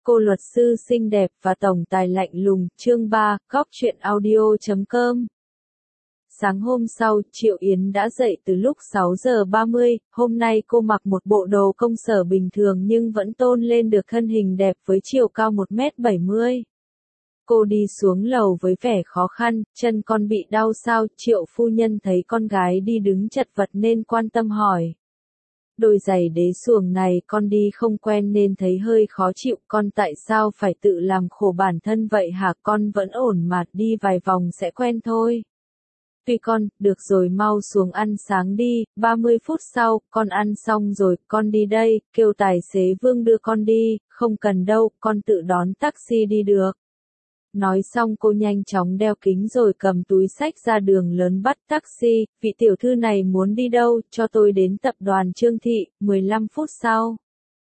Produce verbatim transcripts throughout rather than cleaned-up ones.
Cô luật sư xinh đẹp và tổng tài lạnh lùng, chương ba, góc truyện audio chấm com. Sáng hôm sau, Triệu Yến đã dậy từ lúc sáu giờ ba mươi, hôm nay cô mặc một bộ đồ công sở bình thường nhưng vẫn tôn lên được thân hình đẹp với chiều cao một mét bảy mươi. Cô đi xuống lầu với vẻ khó khăn, chân con bị đau sao? Triệu phu nhân thấy con gái đi đứng chật vật nên quan tâm hỏi. Đôi giày đế xuồng này con đi không quen nên thấy hơi khó chịu, con tại sao phải tự làm khổ bản thân vậy hả? Con vẫn ổn mà, đi vài vòng sẽ quen thôi. Tuy con, được rồi, mau xuống ăn sáng đi. Ba mươi phút sau, con ăn xong rồi, con đi đây, kêu tài xế Vương đưa con đi. Không cần đâu, con tự đón taxi đi được. Nói xong cô nhanh chóng đeo kính rồi cầm túi xách ra đường lớn bắt taxi. Vị tiểu thư này muốn đi đâu? Cho tôi đến tập đoàn Trương Thị. Mười lăm phút sau,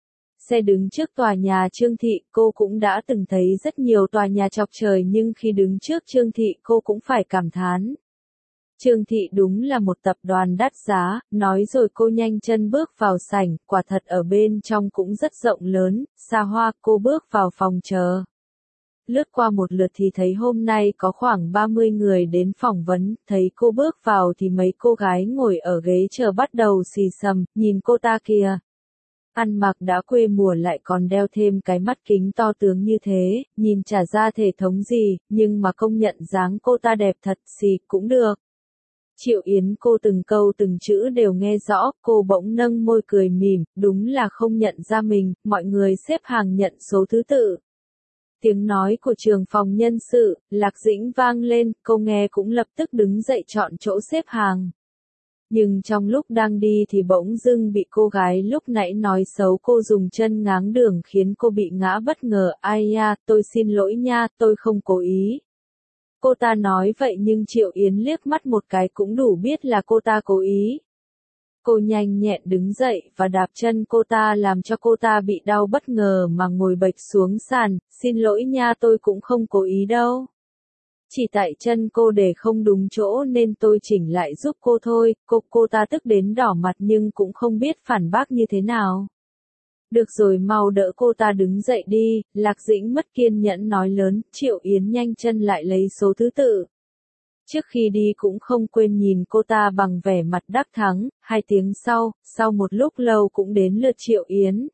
xe đứng trước tòa nhà Trương Thị. Cô cũng đã từng thấy rất nhiều tòa nhà chọc trời nhưng khi đứng trước Trương Thị cô cũng phải cảm thán. Trương Thị đúng là một tập đoàn đắt giá, nói rồi cô nhanh chân bước vào sảnh, quả thật ở bên trong cũng rất rộng lớn, xa hoa. Cô bước vào phòng chờ. Lướt qua một lượt thì thấy hôm nay có khoảng ba mươi người đến phỏng vấn, thấy cô bước vào thì mấy cô gái ngồi ở ghế chờ bắt đầu xì xầm, nhìn cô ta kìa. Ăn mặc đã quê mùa lại còn đeo thêm cái mắt kính to tướng như thế, nhìn chả ra thể thống gì, nhưng mà công nhận dáng cô ta đẹp thật, xì cũng được. Triệu Yến cô từng câu từng chữ đều nghe rõ, cô bỗng nâng môi cười mỉm, đúng là không nhận ra mình, mọi người xếp hàng nhận số thứ tự. Tiếng nói của trưởng phòng nhân sự, Lạc Dĩnh vang lên, cô nghe cũng lập tức đứng dậy chọn chỗ xếp hàng. Nhưng trong lúc đang đi thì bỗng dưng bị cô gái lúc nãy nói xấu cô dùng chân ngáng đường khiến cô bị ngã bất ngờ. Ai nha, tôi xin lỗi nha, tôi không cố ý. Cô ta nói vậy nhưng Triệu Yến liếc mắt một cái cũng đủ biết là cô ta cố ý. Cô nhanh nhẹn đứng dậy và đạp chân cô ta làm cho cô ta bị đau bất ngờ mà ngồi bệch xuống sàn. Xin lỗi nha, tôi cũng không cố ý đâu. Chỉ tại chân cô để không đúng chỗ nên tôi chỉnh lại giúp cô thôi. Cô cô ta tức đến đỏ mặt nhưng cũng không biết phản bác như thế nào. Được rồi, mau đỡ cô ta đứng dậy đi. Lạc Dĩnh mất kiên nhẫn nói lớn. Triệu Yến nhanh chân lại lấy số thứ tự. Trước khi đi cũng không quên nhìn cô ta bằng vẻ mặt đắc thắng. Hai tiếng sau, sau một lúc lâu cũng đến lượt Triệu Yến.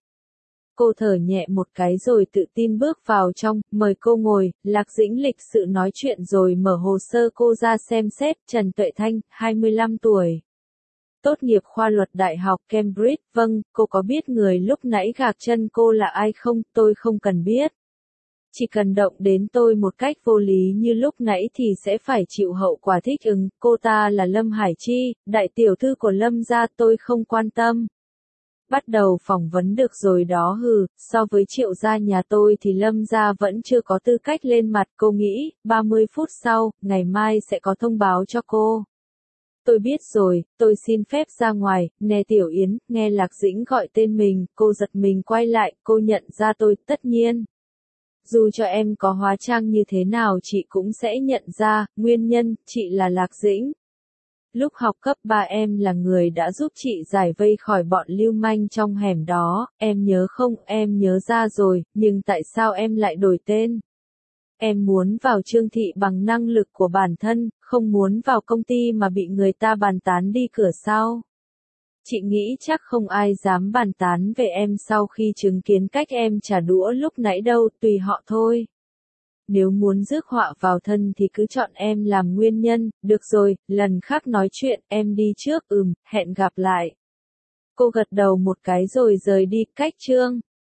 Cô thở nhẹ một cái rồi tự tin bước vào trong, mời cô ngồi. Lạc Dĩnh lịch sự nói chuyện rồi mở hồ sơ cô ra xem xét. Trần Tuệ Thanh, hai mươi lăm tuổi. Tốt nghiệp khoa luật Đại học Cambridge. Vâng, cô có biết người lúc nãy gạc chân cô là ai không? Tôi không cần biết. Chỉ cần động đến tôi một cách vô lý như lúc nãy thì sẽ phải chịu hậu quả thích ứng. Cô ta là Lâm Hải Chi, đại tiểu thư của Lâm gia, tôi không quan tâm. Bắt đầu phỏng vấn được rồi đó. Hừ, so với Triệu gia nhà tôi thì Lâm gia vẫn chưa có tư cách lên mặt. Cô nghĩ, ba mươi phút sau, ngày mai sẽ có thông báo cho cô. Tôi biết rồi, tôi xin phép ra ngoài. Nè Tiểu Yến, nghe Lạc Dĩnh gọi tên mình, cô giật mình quay lại, cô nhận ra tôi, tất nhiên. Dù cho em có hóa trang như thế nào chị cũng sẽ nhận ra, nguyên nhân, chị là Lạc Dĩnh. Lúc học cấp ba em là người đã giúp chị giải vây khỏi bọn lưu manh trong hẻm đó, em nhớ không? Em nhớ ra rồi, nhưng tại sao em lại đổi tên? Em muốn vào Trương Thị bằng năng lực của bản thân, không muốn vào công ty mà bị người ta bàn tán đi cửa sau. Chị nghĩ chắc không ai dám bàn tán về em sau khi chứng kiến cách em trả đũa lúc nãy đâu, tùy họ thôi. Nếu muốn rước họa vào thân thì cứ chọn em làm nguyên nhân. Được rồi, lần khác nói chuyện, em đi trước. Ừm, hẹn gặp lại. Cô gật đầu một cái rồi rời đi. Cách chương